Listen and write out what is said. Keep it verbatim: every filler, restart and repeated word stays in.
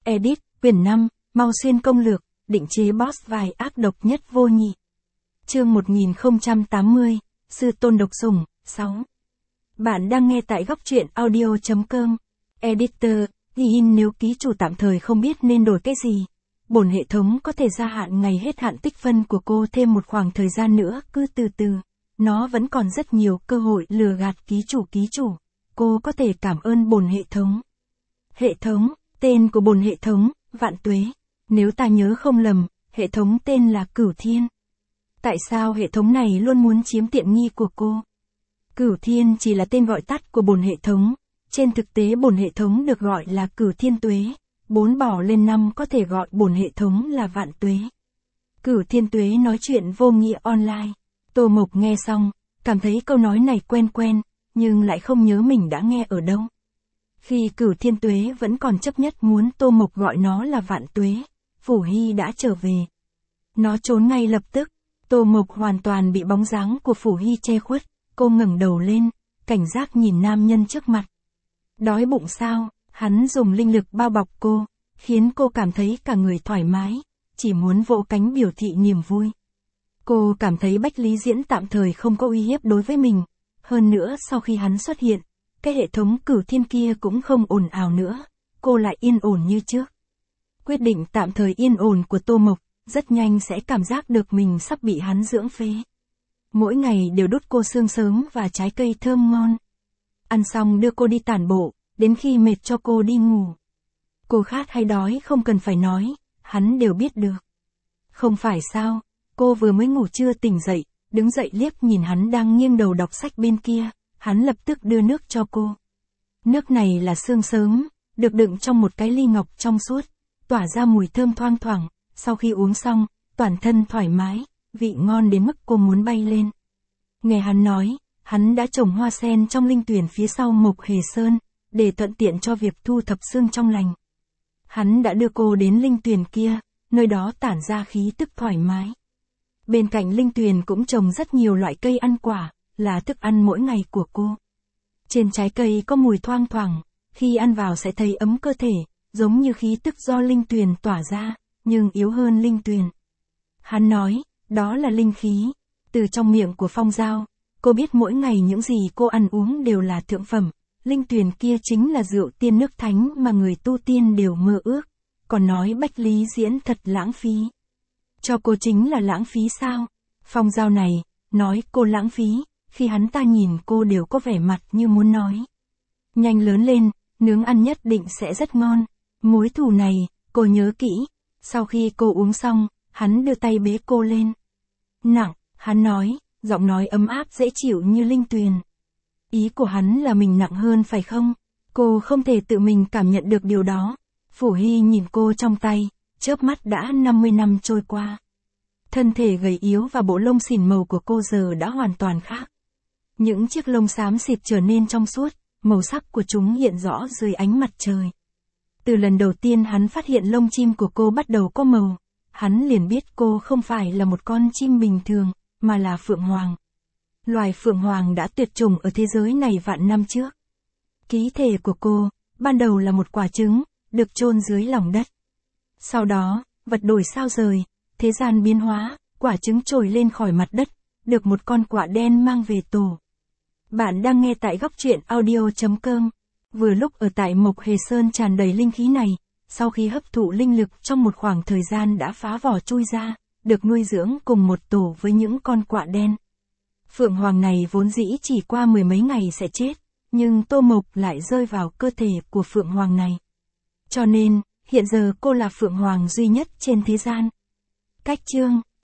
Edit, quyển năm, Mau Xuyên công lược, định chế boss vài ác độc nhất vô nhị. Chương một nghìn không trăm tám mươi, Sư tôn độc sủng, sáu. Bạn đang nghe tại góc truyện audio.com. Editor, ghi in nếu ký chủ tạm thời không biết nên đổi cái gì. Bổn hệ thống có thể gia hạn ngày hết hạn tích phân của cô thêm một khoảng thời gian nữa, cứ từ từ. Nó vẫn còn rất nhiều cơ hội lừa gạt ký chủ ký chủ. Cô có thể cảm ơn bổn hệ thống. Hệ thống, tên của bổn hệ thống, Vạn Tuế. Nếu ta nhớ không lầm, hệ thống tên là Cửu Thiên. Tại sao hệ thống này luôn muốn chiếm tiện nghi của cô? Cửu Thiên chỉ là tên gọi tắt của bổn hệ thống. Trên thực tế bổn hệ thống được gọi là Cửu Thiên Tuế. Bốn bỏ lên năm có thể gọi bổn hệ thống là Vạn Tuế. Cửu Thiên Tuế nói chuyện vô nghĩa online. Tô Mộc nghe xong, cảm thấy câu nói này quen quen, nhưng lại không nhớ mình đã nghe ở đâu. Khi Cửu Thiên Tuế vẫn còn chấp nhất muốn Tô Mộc gọi nó là Vạn Tuế, Phủ Hy đã trở về. Nó trốn ngay lập tức, Tô Mộc hoàn toàn bị bóng dáng của Phủ Hy che khuất, cô ngẩng đầu lên, cảnh giác nhìn nam nhân trước mặt. Đói bụng sao? Hắn dùng linh lực bao bọc cô, khiến cô cảm thấy cả người thoải mái, chỉ muốn vỗ cánh biểu thị niềm vui. Cô cảm thấy Bách Lý Diễn tạm thời không có uy hiếp đối với mình, hơn nữa sau khi hắn xuất hiện, cái hệ thống Cửu Thiên kia cũng không ồn ào nữa, cô lại yên ổn như trước. Quyết định tạm thời yên ổn của Tô Mộc, rất nhanh sẽ cảm giác được mình sắp bị hắn dưỡng phế. Mỗi ngày đều đút cô xương sớm và trái cây thơm ngon. Ăn xong đưa cô đi tản bộ, đến khi mệt cho cô đi ngủ. Cô khát hay đói không cần phải nói, hắn đều biết được. Không phải sao, cô vừa mới ngủ trưa tỉnh dậy, đứng dậy liếc nhìn hắn đang nghiêng đầu đọc sách bên kia, hắn lập tức đưa nước cho cô. Nước này là sương sớm, được đựng trong một cái ly ngọc trong suốt, tỏa ra mùi thơm thoang thoảng, sau khi uống xong, toàn thân thoải mái, vị ngon đến mức cô muốn bay lên. Nghe hắn nói, hắn đã trồng hoa sen trong linh tuyển phía sau Mộc Hề Sơn, để thuận tiện cho việc thu thập xương trong lành. Hắn đã đưa cô đến linh tuyển kia, nơi đó tản ra khí tức thoải mái. Bên cạnh linh tuyển cũng trồng rất nhiều loại cây ăn quả, là thức ăn mỗi ngày của cô. Trên trái cây có mùi thoang thoảng, khi ăn vào sẽ thấy ấm cơ thể, giống như khí tức do linh tuyền tỏa ra, nhưng yếu hơn linh tuyền. Hắn nói, đó là linh khí. Từ trong miệng của Phong Giao, cô biết mỗi ngày những gì cô ăn uống đều là thượng phẩm. Linh tuyền kia chính là rượu tiên nước thánh mà người tu tiên đều mơ ước. Còn nói Bách Lý Diễn thật lãng phí. Cho cô chính là lãng phí sao? Phong Giao này, nói cô lãng phí, khi hắn ta nhìn cô đều có vẻ mặt như muốn nói. Nhanh lớn lên, nướng ăn nhất định sẽ rất ngon. Mối thù này, cô nhớ kỹ. Sau khi cô uống xong, hắn đưa tay bế cô lên. Nặng, hắn nói, giọng nói ấm áp dễ chịu như linh tuyền. Ý của hắn là mình nặng hơn phải không? Cô không thể tự mình cảm nhận được điều đó. Phủ Hy nhìn cô trong tay, chớp mắt đã năm mươi năm trôi qua. Thân thể gầy yếu và bộ lông xỉn màu của cô giờ đã hoàn toàn khác. Những chiếc lông xám xịt trở nên trong suốt, màu sắc của chúng hiện rõ dưới ánh mặt trời. Từ lần đầu tiên hắn phát hiện lông chim của cô bắt đầu có màu, hắn liền biết cô không phải là một con chim bình thường, mà là phượng hoàng. Loài phượng hoàng đã tuyệt chủng ở thế giới này vạn năm trước. Ký thể của cô, ban đầu là một quả trứng, được chôn dưới lòng đất. Sau đó, vật đổi sao rời, thế gian biến hóa, quả trứng trồi lên khỏi mặt đất, được một con quạ đen mang về tổ. Bạn đang nghe tại góc truyện audio.com. Vừa lúc ở tại Mộc Hề Sơn tràn đầy linh khí này, sau khi hấp thụ linh lực trong một khoảng thời gian đã phá vỏ chui ra, được nuôi dưỡng cùng một tổ với những con quạ đen. Phượng hoàng này vốn dĩ chỉ qua mười mấy ngày sẽ chết, nhưng Tô Mộc lại rơi vào cơ thể của Phượng hoàng này. Cho nên, hiện giờ cô là Phượng hoàng duy nhất trên thế gian. Cách chương